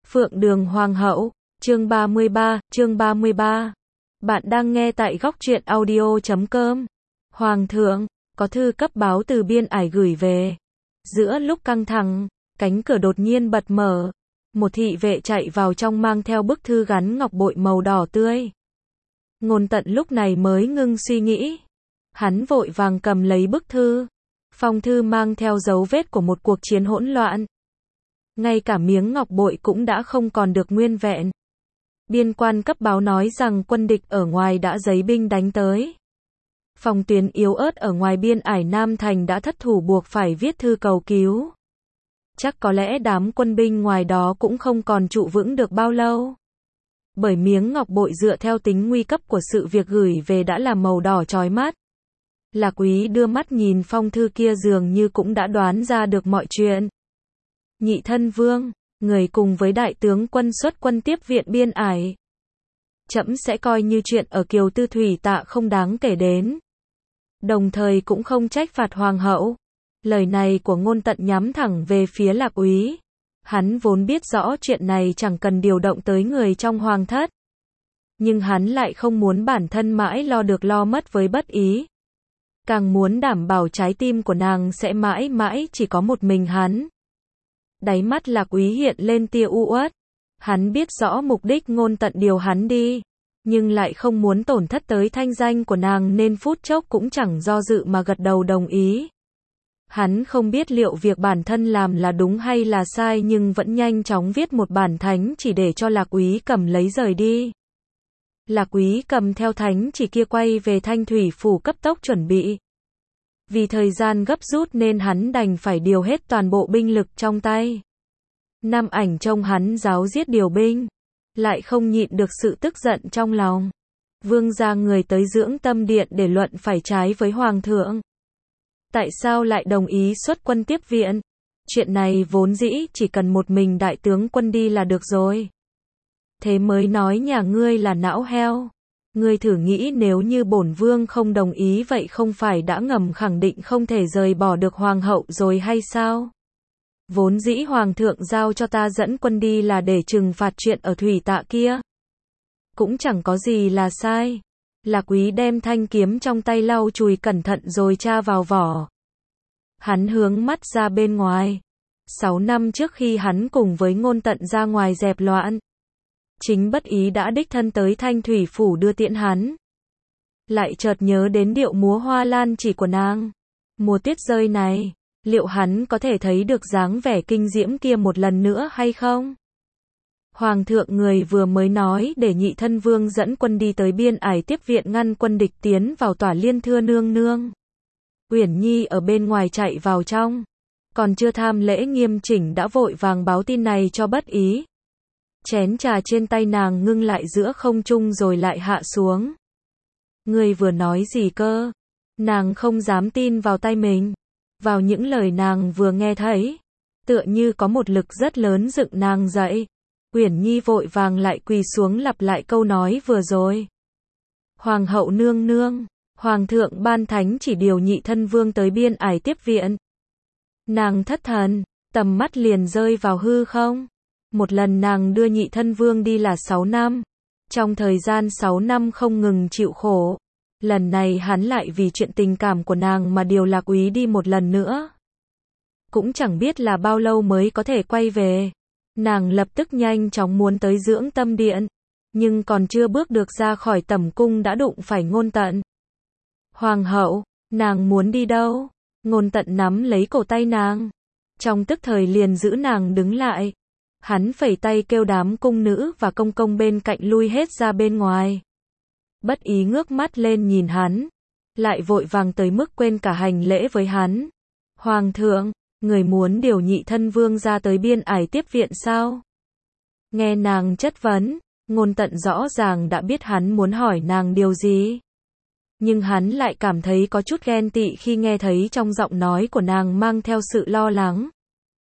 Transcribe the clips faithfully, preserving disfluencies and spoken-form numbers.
Phượng Đường Hoàng hậu, chương ba mươi ba, chương ba mươi ba. Bạn đang nghe tại góc truyện audio chấm com. Hoàng thượng, có thư cấp báo từ biên ải gửi về. Giữa lúc căng thẳng, cánh cửa đột nhiên bật mở. Một thị vệ chạy vào trong mang theo bức thư gắn ngọc bội màu đỏ tươi. Ngôn Tận lúc này mới ngưng suy nghĩ. Hắn vội vàng cầm lấy bức thư. Phong thư mang theo dấu vết của một cuộc chiến hỗn loạn. Ngay cả miếng ngọc bội cũng đã không còn được nguyên vẹn. Biên quan cấp báo nói rằng quân địch ở ngoài đã giấy binh đánh tới. Phòng tuyến yếu ớt ở ngoài biên ải Nam Thành đã thất thủ buộc phải viết thư cầu cứu. Chắc có lẽ đám quân binh ngoài đó cũng không còn trụ vững được bao lâu. Bởi miếng ngọc bội dựa theo tính nguy cấp của sự việc gửi về đã là màu đỏ chói mắt. Lạc Úy đưa mắt nhìn phong thư kia dường như cũng đã đoán ra được mọi chuyện. Nhị thân vương, người cùng với đại tướng quân xuất quân tiếp viện biên ải. Trẫm sẽ coi như chuyện ở Kiều Tư Thủy Tạ không đáng kể đến. Đồng thời cũng không trách phạt hoàng hậu. Lời này của Ngôn Tận nhắm thẳng về phía Lạc Úy. Hắn vốn biết rõ chuyện này chẳng cần điều động tới người trong hoàng thất. Nhưng hắn lại không muốn bản thân mãi lo được lo mất với Bất Ý. Càng muốn đảm bảo trái tim của nàng sẽ mãi mãi chỉ có một mình hắn. Đáy mắt Lạc Úy hiện lên tia u uất. Hắn biết rõ mục đích Ngôn Tận điều hắn đi, nhưng lại không muốn tổn thất tới thanh danh của nàng nên phút chốc cũng chẳng do dự mà gật đầu đồng ý. Hắn không biết liệu việc bản thân làm là đúng hay là sai nhưng vẫn nhanh chóng viết một bản thánh chỉ để cho Lạc Úy cầm lấy rời đi. Lạc Úy cầm theo thánh chỉ kia quay về Thanh Thủy phủ cấp tốc chuẩn bị. Vì thời gian gấp rút nên hắn đành phải điều hết toàn bộ binh lực trong tay. Nam Ảnh trông hắn giáo giết điều binh, lại không nhịn được sự tức giận trong lòng. Vương gia người tới Dưỡng Tâm Điện để luận phải trái với hoàng thượng. Tại sao lại đồng ý xuất quân tiếp viện? Chuyện này vốn dĩ chỉ cần một mình đại tướng quân đi là được rồi. Thế mới nói nhà ngươi là não heo. Ngươi thử nghĩ nếu như bổn vương không đồng ý vậy không phải đã ngầm khẳng định không thể rời bỏ được hoàng hậu rồi hay sao? Vốn dĩ hoàng thượng giao cho ta dẫn quân đi là để trừng phạt chuyện ở Thủy Tạ kia. Cũng chẳng có gì là sai. Lạc Úy đem thanh kiếm trong tay lau chùi cẩn thận rồi tra vào vỏ. Hắn hướng mắt ra bên ngoài. Sáu năm trước khi hắn cùng với Ngôn Tận ra ngoài dẹp loạn, chính Bất Ý đã đích thân tới Thanh Thủy phủ đưa tiễn hắn. Lại chợt nhớ đến điệu múa hoa lan chỉ của nàng. Mùa tuyết rơi này, liệu hắn có thể thấy được dáng vẻ kinh diễm kia một lần nữa hay không? Hoàng thượng người vừa mới nói để nhị thân vương dẫn quân đi tới biên ải tiếp viện ngăn quân địch tiến vào tỏa Liên Thưa nương nương. Uyển Nhi ở bên ngoài chạy vào trong, còn chưa tham lễ nghiêm chỉnh đã vội vàng báo tin này cho Bất Ý. Chén trà trên tay nàng ngưng lại giữa không trung rồi lại hạ xuống. Người vừa nói gì cơ? Nàng không dám tin vào tay mình. Vào những lời nàng vừa nghe thấy, tựa như có một lực rất lớn dựng nàng dậy. Uyển Nhi vội vàng lại quỳ xuống lặp lại câu nói vừa rồi. Hoàng hậu nương nương, hoàng thượng ban thánh chỉ điều nhị thân vương tới biên ải tiếp viện. Nàng thất thần, tầm mắt liền rơi vào hư không. Một lần nàng đưa nhị thân vương đi là sáu năm. Trong thời gian sáu năm không ngừng chịu khổ. Lần này hắn lại vì chuyện tình cảm của nàng mà điều Lạc Úy đi một lần nữa. Cũng chẳng biết là bao lâu mới có thể quay về. Nàng lập tức nhanh chóng muốn tới Dưỡng Tâm Điện. Nhưng còn chưa bước được ra khỏi tẩm cung đã đụng phải Ngôn Tận. Hoàng hậu, nàng muốn đi đâu? Ngôn Tận nắm lấy cổ tay nàng. Trong tức thời liền giữ nàng đứng lại. Hắn phẩy tay kêu đám cung nữ và công công bên cạnh lui hết ra bên ngoài. Bất Ý ngước mắt lên nhìn hắn, lại vội vàng tới mức quên cả hành lễ với hắn. Hoàng thượng, người muốn điều nhị thân vương ra tới biên ải tiếp viện sao? Nghe nàng chất vấn, Ngôn Tận rõ ràng đã biết hắn muốn hỏi nàng điều gì. Nhưng hắn lại cảm thấy có chút ghen tị khi nghe thấy trong giọng nói của nàng mang theo sự lo lắng.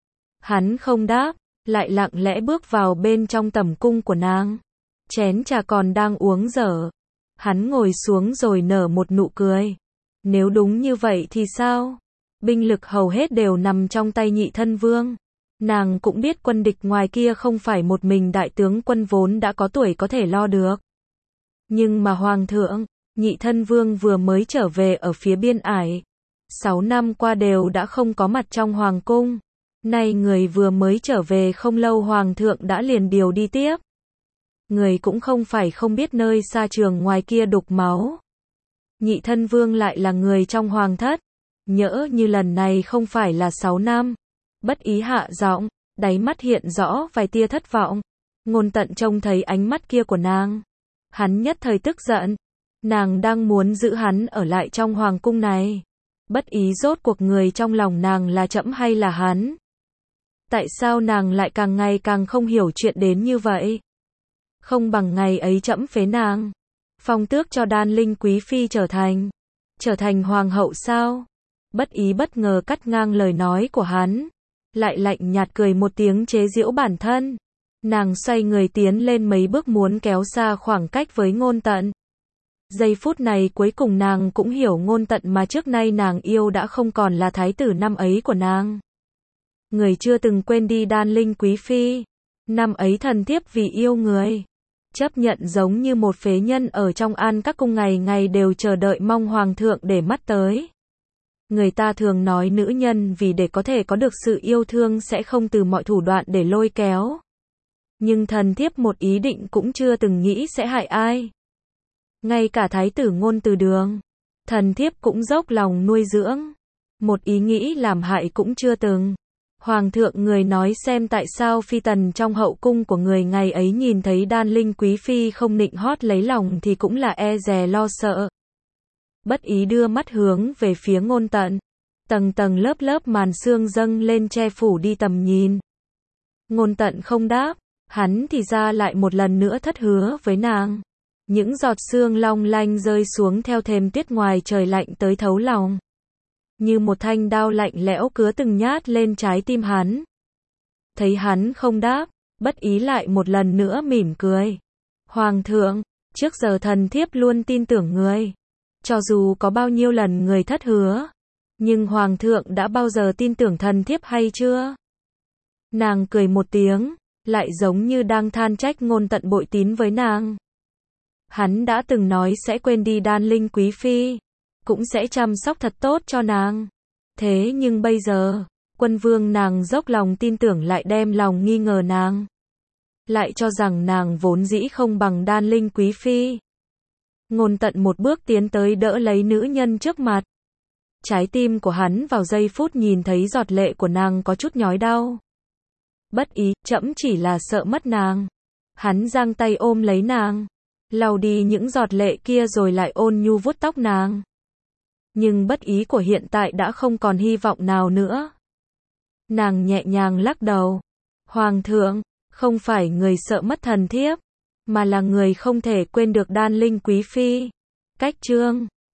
Hắn không đáp, lại lặng lẽ bước vào bên trong tẩm cung của nàng. Chén trà còn đang uống dở. Hắn ngồi xuống rồi nở một nụ cười. Nếu đúng như vậy thì sao? Binh lực hầu hết đều nằm trong tay nhị thân vương. Nàng cũng biết quân địch ngoài kia không phải một mình đại tướng quân vốn đã có tuổi có thể lo được. Nhưng mà Hoàng thượng, nhị thân vương vừa mới trở về ở phía biên ải. Sáu năm qua đều đã không có mặt trong Hoàng cung. Nay người vừa mới trở về không lâu Hoàng thượng đã liền điều đi tiếp. Người cũng không phải không biết nơi xa trường ngoài kia đục máu. Nhị thân vương lại là người trong Hoàng thất. Nhỡ như lần này không phải là sáu năm. Bất ý hạ giọng, đáy mắt hiện rõ vài tia thất vọng. Ngôn Tận trông thấy ánh mắt kia của nàng. Hắn nhất thời tức giận. Nàng đang muốn giữ hắn ở lại trong hoàng cung này. Bất ý rốt cuộc người trong lòng nàng là trẫm hay là hắn? Tại sao nàng lại càng ngày càng không hiểu chuyện đến như vậy? Không bằng ngày ấy trẫm phế nàng. Phong tước cho Đan Linh quý phi trở thành. Trở thành hoàng hậu sao? Bất ý bất ngờ cắt ngang lời nói của hắn. Lại lạnh nhạt cười một tiếng chế giễu bản thân. Nàng xoay người tiến lên mấy bước muốn kéo xa khoảng cách với Ngôn Tận. Giây phút này cuối cùng nàng cũng hiểu Ngôn Tận mà trước nay nàng yêu đã không còn là thái tử năm ấy của nàng. Người chưa từng quên đi Đan Linh quý phi. Năm ấy thần thiếp vì yêu người. Chấp nhận giống như một phế nhân ở trong An Các cung ngày ngày đều chờ đợi mong hoàng thượng để mắt tới. Người ta thường nói nữ nhân vì để có thể có được sự yêu thương sẽ không từ mọi thủ đoạn để lôi kéo. Nhưng thần thiếp một ý định cũng chưa từng nghĩ sẽ hại ai. Ngay cả thái tử Ngôn Từ Đường, thần thiếp cũng dốc lòng nuôi dưỡng. Một ý nghĩ làm hại cũng chưa từng. Hoàng thượng người nói xem tại sao phi tần trong hậu cung của người ngày ấy nhìn thấy Đan Linh quý phi không nịnh hót lấy lòng thì cũng là e dè lo sợ. Bất ý đưa mắt hướng về phía Ngôn Tận. Tầng tầng lớp lớp màn sương dâng lên che phủ đi tầm nhìn. Ngôn Tận không đáp. Hắn thì ra lại một lần nữa thất hứa với nàng. Những giọt sương long lanh rơi xuống theo thềm tuyết ngoài trời lạnh tới thấu lòng. Như một thanh đao lạnh lẽo cứa từng nhát lên trái tim hắn. Thấy hắn không đáp, bất ý lại một lần nữa mỉm cười. Hoàng thượng, trước giờ thần thiếp luôn tin tưởng người. Cho dù có bao nhiêu lần người thất hứa. Nhưng Hoàng thượng đã bao giờ tin tưởng thần thiếp hay chưa? Nàng cười một tiếng. Lại giống như đang than trách Ngôn Tận bội tín với nàng. Hắn đã từng nói sẽ quên đi Đan Linh quý phi. Cũng sẽ chăm sóc thật tốt cho nàng. Thế nhưng bây giờ, quân vương nàng dốc lòng tin tưởng lại đem lòng nghi ngờ nàng. Lại cho rằng nàng vốn dĩ không bằng Đan Linh quý phi. Ngôn Tận một bước tiến tới đỡ lấy nữ nhân trước mặt. Trái tim của hắn vào giây phút nhìn thấy giọt lệ của nàng có chút nhói đau. Bất ý, trẫm chỉ là sợ mất nàng. Hắn giang tay ôm lấy nàng. Lau đi những giọt lệ kia rồi lại ôn nhu vuốt tóc nàng. Nhưng bất ý của hiện tại đã không còn hy vọng nào nữa. Nàng nhẹ nhàng lắc đầu. Hoàng thượng, không phải người sợ mất thần thiếp, mà là người không thể quên được Đan Linh quý phi. Cách chương